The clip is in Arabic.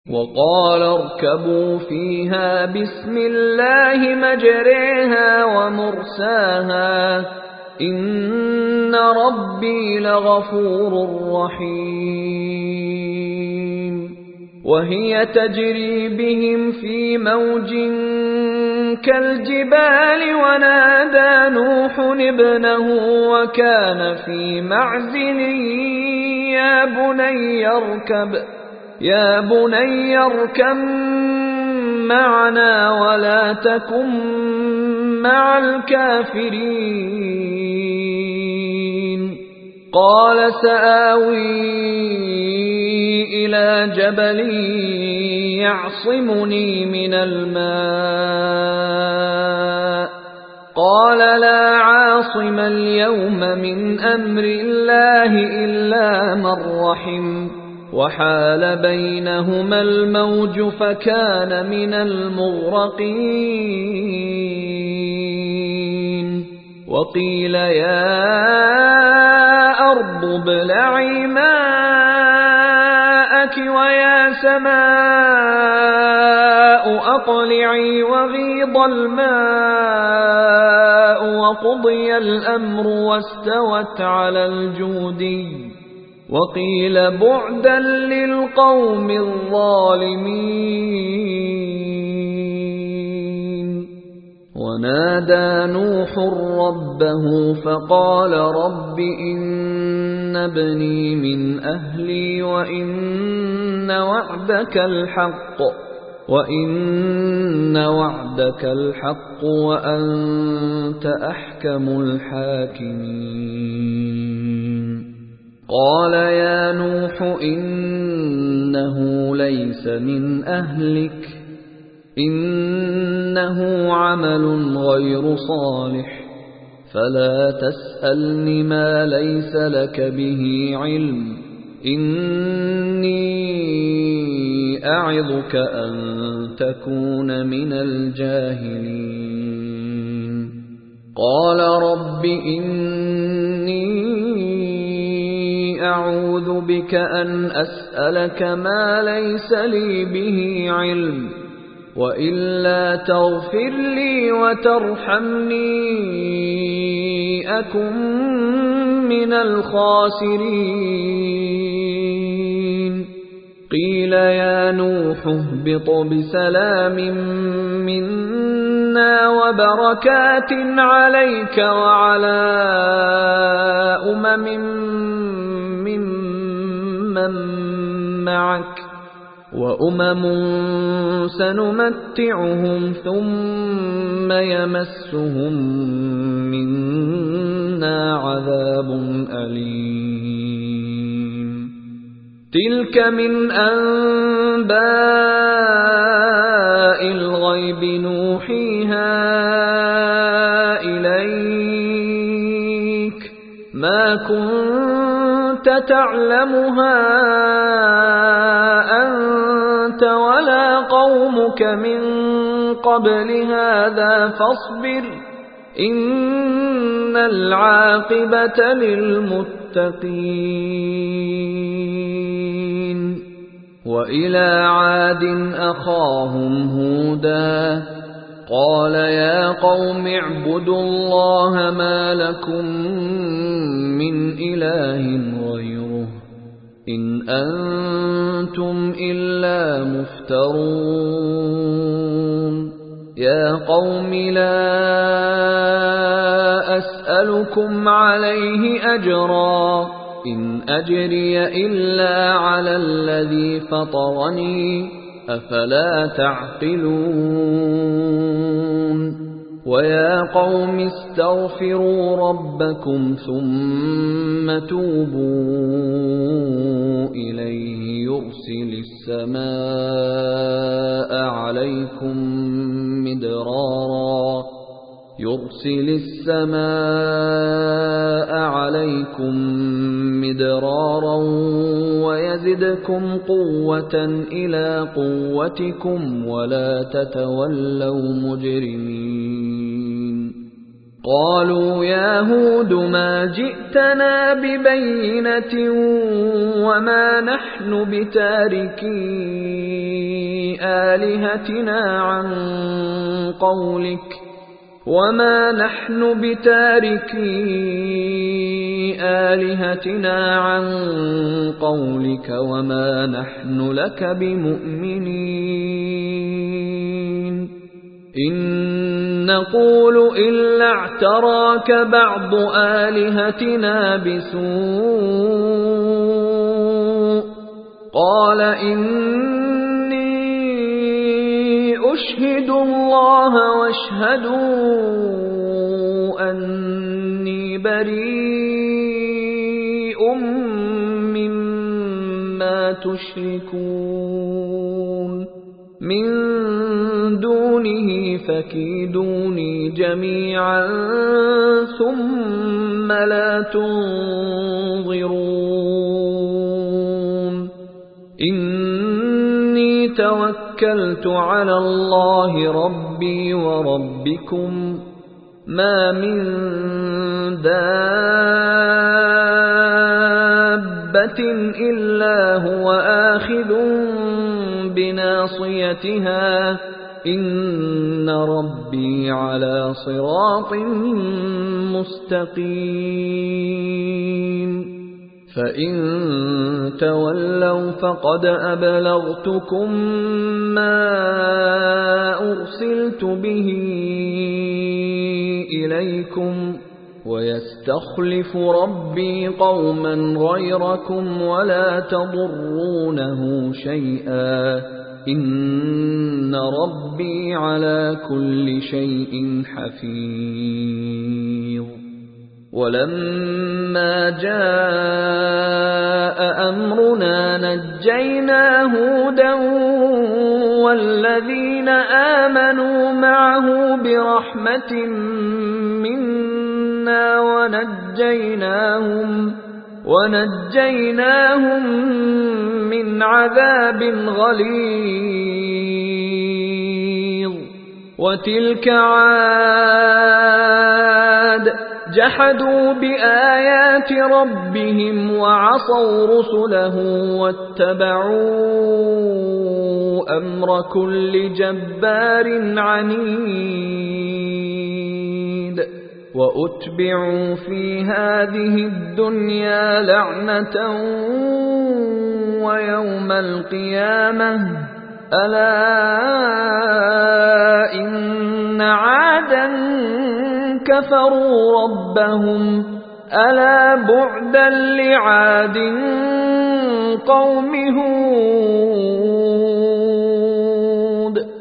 وقال اركبوا فيها بسم الله مجريها ومرساها إن ربي لغفور رحيم وهي تجري بهم في موج كالجبال ونادى نوح ابنه وكان في معزل يا بني اركب معنا ولا تكن مع الكافرين قال سآوي إلى جبل يعصمني من الماء قال لا عاصم اليوم من أمر الله إلا من رحم وحال بينهما الموج فكان من المغرقين وقيل يا أرض ابلعي ماءك ويا سماء أقلعي وغيض الماء وقضي الأمر واستوت على الجودي وقيل بعدا للقوم الظالمين ونادى نوح ربه فقال رب إن ابني من أهلي وإن وعدك الحق وأنت أحكم الحاكمين قال يا نوح إنه ليس من أهلك إنه عمل غير صالح فلا تسألني ما ليس لك به علم إني أعظك أن تكون من الجاهلين قال رب إني أعوذ بك أن أسألك ما ليس لي به علم وإلا تغفر لي وترحمني أكن من الخاسرين قيل يا نوح اهبط بسلام منا وبركات عليك وعلى ممن معك وأمم سنمتعهم ثم يمسهم منا عذاب أليم تلك من أنباء الغيب نوحيها إليك ما كنت تعلمها أنت ولا قومك من قبل هذا فاصبر إن العاقبة للمتقين وإلى عاد أخاهم هودا قال يا قوم اعبدوا الله ما لكم من إله غيره إن أنتم إلا مفترون يا قوم لا أسألكم عليه أجرا إن أجري إلا على الذي فطرني أفلا تعقلون ويا قوم استغفروا ربكم ثم توبوا إليه يرسل السماء عليكم مدرارا ويزدكم قوة إلى قوتكم ولا تتولوا مجرمين قالوا يا هود ما جئتنا ببينة وما نحن بتاركين آلهتنا عن قولك وما نحن بتاركي آلهتنا عن قولك وما نحن لك بمؤمنين إن نقول إلا اعتراك بعض آلهتنا بسوء قال إني أشهد الله واشهدوا أني بريء مما تشركون من دونه فكيدوني جميعا ثم لا تنظرون إني توكلت على الله ربي وربكم ما من دابة إلا هو آخذ بناصيتها إن ربي على صراط مستقيم فإن تولوا فقد أبلغتكم ما أرسلت به إليكم ويستخلف ربي قوما غيركم ولا تضرونه شيئا إن ربي على كل شيء حفيظ ولما جاء أمرنا نجينا هودا والذين آمنوا معه برحمة منا ونجيناهم من عذاب غليظ وتلك عاد جحدوا بآيات ربهم وعصوا رسله واتبعوا أمر كل جبار عنيد وأتبعوا في هذه الدنيا لعنة ويوم القيامة ألا إن عادا كفروا ربهم ألا بعدا لعاد قوم هود